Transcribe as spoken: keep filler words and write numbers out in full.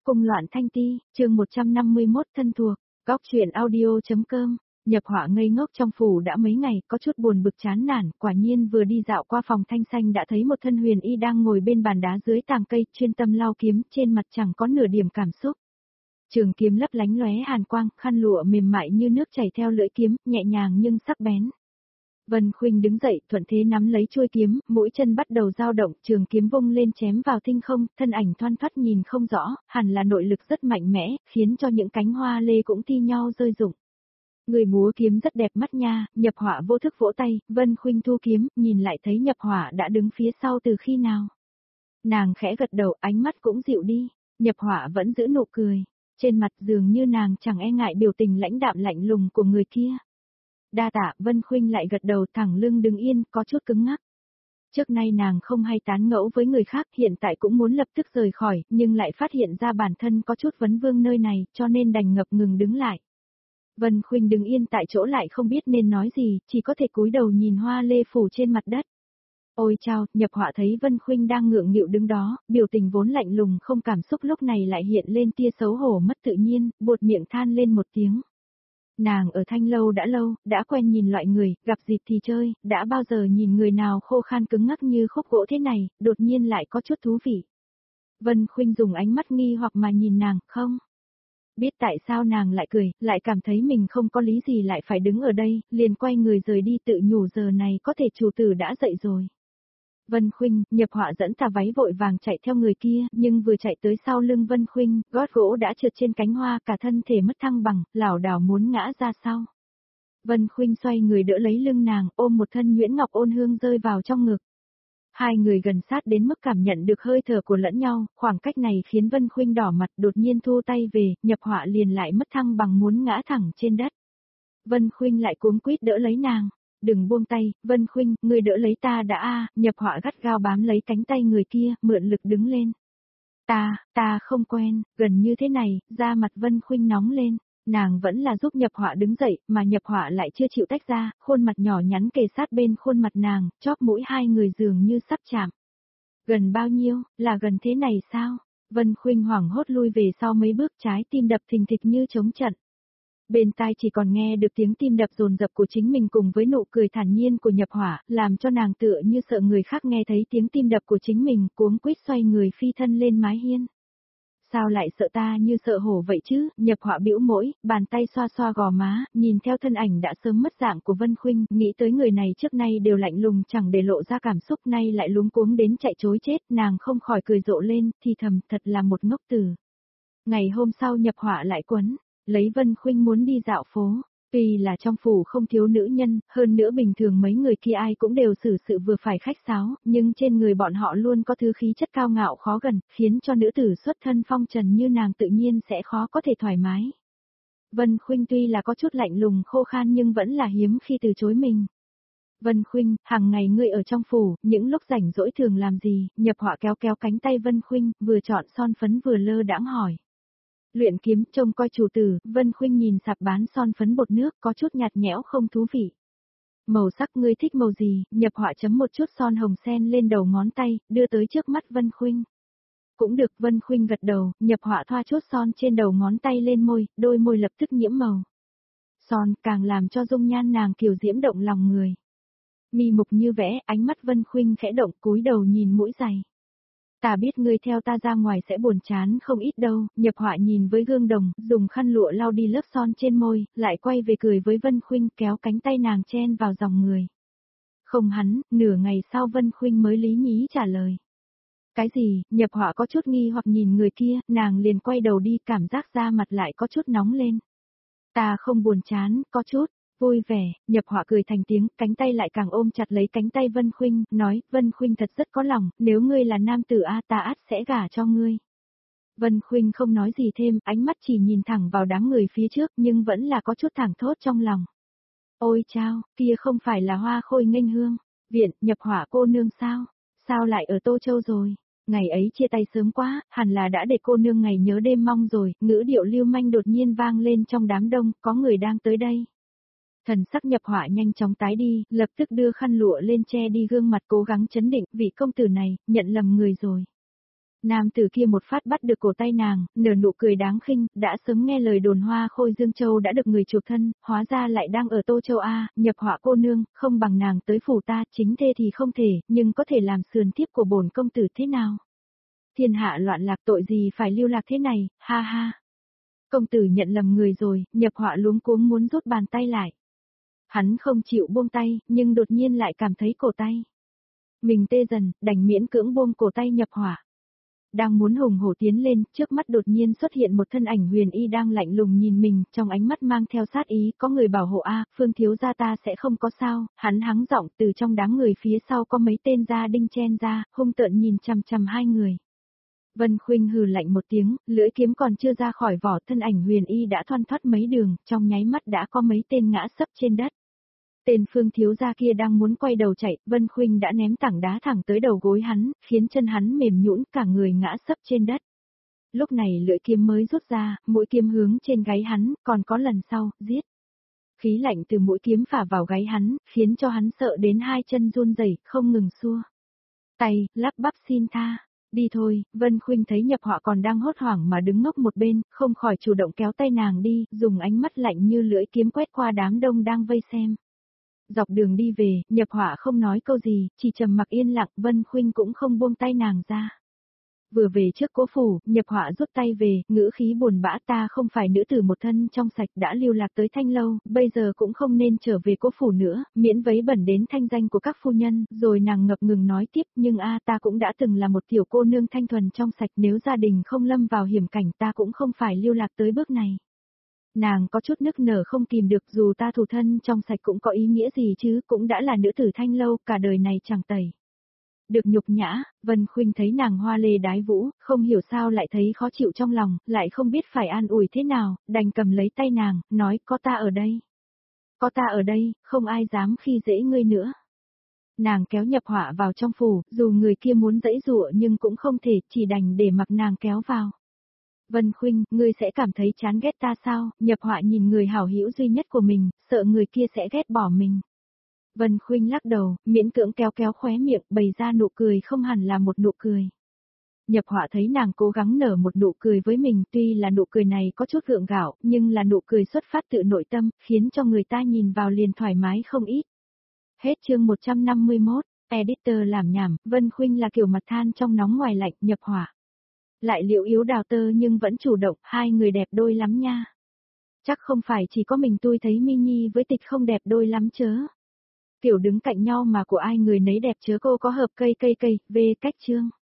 Cung loạn thanh ti, chương một trăm năm mươi mốt thân thuộc, góc truyện audio.com. Nhập Họa ngây ngốc trong phủ đã mấy ngày, có chút buồn bực chán nản, quả nhiên vừa đi dạo qua phòng Thanh Xanh đã thấy một thân huyền y đang ngồi bên bàn đá dưới tàng cây, chuyên tâm lau kiếm, trên mặt chẳng có nửa điểm cảm xúc. Trường kiếm lấp lánh lóe hàn quang, khăn lụa mềm mại như nước chảy theo lưỡi kiếm, nhẹ nhàng nhưng sắc bén. Vân Khuynh đứng dậy, thuận thế nắm lấy chuôi kiếm, mũi chân bắt đầu dao động, trường kiếm vung lên chém vào thinh không, thân ảnh thoăn thoắt nhìn không rõ, hẳn là nội lực rất mạnh mẽ, khiến cho những cánh hoa lê cũng thi nhau rơi rụng. Người múa kiếm rất đẹp mắt nha, Nhập Họa vô thức vỗ tay, Vân Khuynh thu kiếm, nhìn lại thấy Nhập Họa đã đứng phía sau từ khi nào. Nàng khẽ gật đầu, ánh mắt cũng dịu đi, Nhập Họa vẫn giữ nụ cười, trên mặt dường như nàng chẳng e ngại biểu tình lãnh đạm lạnh lùng của người kia. Đa tạ, Vân Khuynh lại gật đầu, thẳng lưng đứng yên, có chút cứng ngắc. Trước nay nàng không hay tán ngẫu với người khác, hiện tại cũng muốn lập tức rời khỏi, nhưng lại phát hiện ra bản thân có chút vấn vương nơi này, cho nên đành ngập ngừng đứng lại. Vân Khuynh đứng yên tại chỗ lại không biết nên nói gì, chỉ có thể cúi đầu nhìn hoa lê phủ trên mặt đất. Ôi chao, Nhập Họa thấy Vân Khuynh đang ngượng nghịu đứng đó, biểu tình vốn lạnh lùng không cảm xúc lúc này lại hiện lên tia xấu hổ mất tự nhiên, buột miệng than lên một tiếng. Nàng ở Thanh Lâu đã lâu, đã quen nhìn loại người, gặp dịp thì chơi, đã bao giờ nhìn người nào khô khan cứng ngắc như khúc gỗ thế này, đột nhiên lại có chút thú vị. Vân Khuynh dùng ánh mắt nghi hoặc mà nhìn nàng, không biết tại sao nàng lại cười, lại cảm thấy mình không có lý gì lại phải đứng ở đây, liền quay người rời đi tự nhủ giờ này có thể chủ tử đã dậy rồi. Vân Khuynh, Nhập Họa dẫn tà váy vội vàng chạy theo người kia, nhưng vừa chạy tới sau lưng Vân Khuynh, gót gỗ đã trượt trên cánh hoa, cả thân thể mất thăng bằng, lảo đảo muốn ngã ra sau. Vân Khuynh xoay người đỡ lấy lưng nàng, ôm một thân nhuyễn ngọc ôn hương rơi vào trong ngực. Hai người gần sát đến mức cảm nhận được hơi thở của lẫn nhau, khoảng cách này khiến Vân Khuynh đỏ mặt, đột nhiên thu tay về, Nhập Họa liền lại mất thăng bằng muốn ngã thẳng trên đất. Vân Khuynh lại cuống quýt đỡ lấy nàng. Đừng buông tay, Vân Khuynh, ngươi đỡ lấy ta đã a, Nhập Họa gắt gao bám lấy cánh tay người kia, mượn lực đứng lên. Ta, ta không quen, gần như thế này, da mặt Vân Khuynh nóng lên, nàng vẫn là giúp Nhập Họa đứng dậy, mà Nhập Họa lại chưa chịu tách ra, khuôn mặt nhỏ nhắn kề sát bên khuôn mặt nàng, chóp mũi hai người dường như sắp chạm. Gần bao nhiêu, là gần thế này sao? Vân Khuynh hoảng hốt lui về sau mấy bước, trái tim đập thình thịch như trống trận. Bên tai chỉ còn nghe được tiếng tim đập dồn dập của chính mình cùng với nụ cười thản nhiên của Nhập Họa, làm cho nàng tựa như sợ người khác nghe thấy tiếng tim đập của chính mình, cuống quýt xoay người phi thân lên mái hiên. Sao lại sợ ta như sợ hổ vậy chứ? Nhập Họa bĩu môi, bàn tay xoa xoa gò má, nhìn theo thân ảnh đã sớm mất dạng của Vân Khuynh, nghĩ tới người này trước nay đều lạnh lùng chẳng để lộ ra cảm xúc, nay lại luống cuống đến chạy trối chết, nàng không khỏi cười rộ lên, thì thầm, thật là một ngốc tử. Ngày hôm sau Nhập Họa lại quấn lấy Vân Khuynh muốn đi dạo phố, tuy là trong phủ không thiếu nữ nhân, hơn nữa bình thường mấy người kia ai cũng đều xử sự vừa phải khách sáo, nhưng trên người bọn họ luôn có thứ khí chất cao ngạo khó gần, khiến cho nữ tử xuất thân phong trần như nàng tự nhiên sẽ khó có thể thoải mái. Vân Khuynh tuy là có chút lạnh lùng khô khan nhưng vẫn là hiếm khi từ chối mình. Vân Khuynh, hàng ngày ngươi ở trong phủ, những lúc rảnh rỗi thường làm gì? Nhập Họa kéo kéo cánh tay Vân Khuynh, vừa chọn son phấn vừa lơ đãng hỏi. Luyện kiếm, trông coi chủ tử, Vân Khuynh nhìn sạp bán son phấn bột nước, có chút nhạt nhẽo không thú vị. Màu sắc ngươi thích màu gì? Nhập Họa chấm một chút son hồng sen lên đầu ngón tay, đưa tới trước mắt Vân Khuynh. Cũng được, Vân Khuynh gật đầu, Nhập Họa thoa chút son trên đầu ngón tay lên môi, đôi môi lập tức nhiễm màu. Son càng làm cho dung nhan nàng kiều diễm động lòng người. Mi mục như vẽ, ánh mắt Vân Khuynh khẽ động, cúi đầu nhìn mũi giày. Ta biết ngươi theo ta ra ngoài sẽ buồn chán không ít đâu, Nhập Họa nhìn với gương đồng, dùng khăn lụa lau đi lớp son trên môi, lại quay về cười với Vân Khuynh kéo cánh tay nàng chen vào dòng người. Không hắn, nửa ngày sau Vân Khuynh mới lý nhí trả lời. Cái gì? Nhập Họa có chút nghi hoặc nhìn người kia, nàng liền quay đầu đi, cảm giác da mặt lại có chút nóng lên. Ta không buồn chán, có chút vui vẻ. Nhập Họa cười thành tiếng, cánh tay lại càng ôm chặt lấy cánh tay Vân Khuynh, nói, Vân Khuynh thật rất có lòng, nếu ngươi là nam tử a ta ắt sẽ gả cho ngươi. Vân Khuynh không nói gì thêm, ánh mắt chỉ nhìn thẳng vào đám người phía trước, nhưng vẫn là có chút thảng thốt trong lòng. Ôi chao, kia không phải là Hoa Khôi nghênh hương, viện, Nhập Họa cô nương sao? Sao lại ở Tô Châu rồi? Ngày ấy chia tay sớm quá, hẳn là đã để cô nương ngày nhớ đêm mong rồi, ngữ điệu lưu manh đột nhiên vang lên trong đám đông, có người đang tới đây. Thần sắc Nhập Họa nhanh chóng tái đi, lập tức đưa khăn lụa lên che đi gương mặt cố gắng chấn định, vị công tử này, nhận lầm người rồi. Nam tử kia một phát bắt được cổ tay nàng, nở nụ cười đáng khinh, đã sớm nghe lời đồn Hoa Khôi Dương Châu đã được người chuộc thân, hóa ra lại đang ở Tô Châu A, Nhập Họa cô nương, không bằng nàng tới phủ ta, chính thê thì không thể, nhưng có thể làm sườn tiếp của bổn công tử thế nào? Thiên hạ loạn lạc tội gì phải lưu lạc thế này, ha ha. Công tử nhận lầm người rồi, Nhập Họa luống cuống muốn rút bàn tay lại. Hắn không chịu buông tay, nhưng đột nhiên lại cảm thấy cổ tay mình tê dần, đành miễn cưỡng buông cổ tay Nhập Họa. Đang muốn hùng hổ tiến lên, trước mắt đột nhiên xuất hiện một thân ảnh huyền y đang lạnh lùng nhìn mình, trong ánh mắt mang theo sát ý, có người bảo hộ a, Phương thiếu gia ta sẽ không có sao, hắn hắng giọng từ trong đám người phía sau có mấy tên gia đinh chen ra, hung tợn nhìn chằm chằm hai người. Vân Khuynh hừ lạnh một tiếng, lưỡi kiếm còn chưa ra khỏi vỏ, thân ảnh huyền y đã thoăn thoắt mấy đường, trong nháy mắt đã có mấy tên ngã sấp trên đất. Tên Phương thiếu gia kia đang muốn quay đầu chạy, Vân Khuynh đã ném tảng đá thẳng tới đầu gối hắn, khiến chân hắn mềm nhũn, cả người ngã sấp trên đất. Lúc này lưỡi kiếm mới rút ra, mũi kiếm hướng trên gáy hắn, còn có lần sau, giết. Khí lạnh từ mũi kiếm phả vào gáy hắn, khiến cho hắn sợ đến hai chân run rẩy, không ngừng xua tay, lắp bắp xin tha. Đi thôi, Vân Khuynh thấy Nhập Họa còn đang hốt hoảng mà đứng ngốc một bên, không khỏi chủ động kéo tay nàng đi, dùng ánh mắt lạnh như lưỡi kiếm quét qua đám đông đang vây xem. Dọc đường đi về, Nhập Họa không nói câu gì, chỉ trầm mặc yên lặng, Vân Khuynh cũng không buông tay nàng ra. Vừa về trước cố phủ, Nhập Họa rút tay về, ngữ khí buồn bã, ta không phải nữ tử một thân trong sạch đã lưu lạc tới Thanh Lâu, bây giờ cũng không nên trở về cố phủ nữa, miễn vấy bẩn đến thanh danh của các phu nhân, rồi nàng ngập ngừng nói tiếp, nhưng a ta cũng đã từng là một tiểu cô nương thanh thuần trong sạch, nếu gia đình không lâm vào hiểm cảnh ta cũng không phải lưu lạc tới bước này. Nàng có chút nức nở không kìm được, dù ta thủ thân trong sạch cũng có ý nghĩa gì chứ, cũng đã là nữ tử Thanh Lâu, cả đời này chẳng tẩy được nhục nhã. Vân Khuynh thấy nàng hoa lê đái vũ, không hiểu sao lại thấy khó chịu trong lòng, lại không biết phải an ủi thế nào, đành cầm lấy tay nàng, nói có ta ở đây. Có ta ở đây, không ai dám khi dễ ngươi nữa. Nàng kéo Nhập Họa vào trong phủ, dù người kia muốn giãy giụa nhưng cũng không thể, chỉ đành để mặc nàng kéo vào. Vân Khuynh, ngươi sẽ cảm thấy chán ghét ta sao? Nhập Họa nhìn người hảo hữu duy nhất của mình, sợ người kia sẽ ghét bỏ mình. Vân Khuynh lắc đầu, miễn cưỡng kéo kéo khóe miệng, bày ra nụ cười không hẳn là một nụ cười. Nhập Họa thấy nàng cố gắng nở một nụ cười với mình, tuy là nụ cười này có chút gượng gạo, nhưng là nụ cười xuất phát tự nội tâm, khiến cho người ta nhìn vào liền thoải mái không ít. Hết chương một trăm năm mươi mốt, editor làm nhảm, Vân Khuynh là kiểu mặt than trong nóng ngoài lạnh, Nhập Họa lại liệu yếu đào tơ nhưng vẫn chủ động, hai người đẹp đôi lắm nha. Chắc không phải chỉ có mình tôi thấy Mini với Tịch không đẹp đôi lắm chớ. Kiểu đứng cạnh nhau mà của ai người nấy đẹp chớ, cô có hợp cây cây cây, về cách chương.